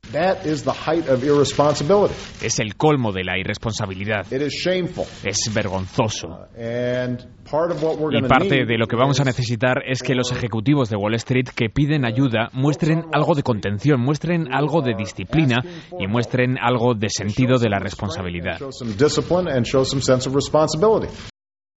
That is the height of irresponsibility. Es el colmo de la irresponsabilidad. It is shameful. Es vergonzoso. And part of what we're Y going to parte need de lo que vamos a necesitar es que los ejecutivos de Wall Street que piden ayuda muestren algo de contención, muestren algo de disciplina y muestren algo de sentido de la responsabilidad. show some discipline and show some sense of responsibility.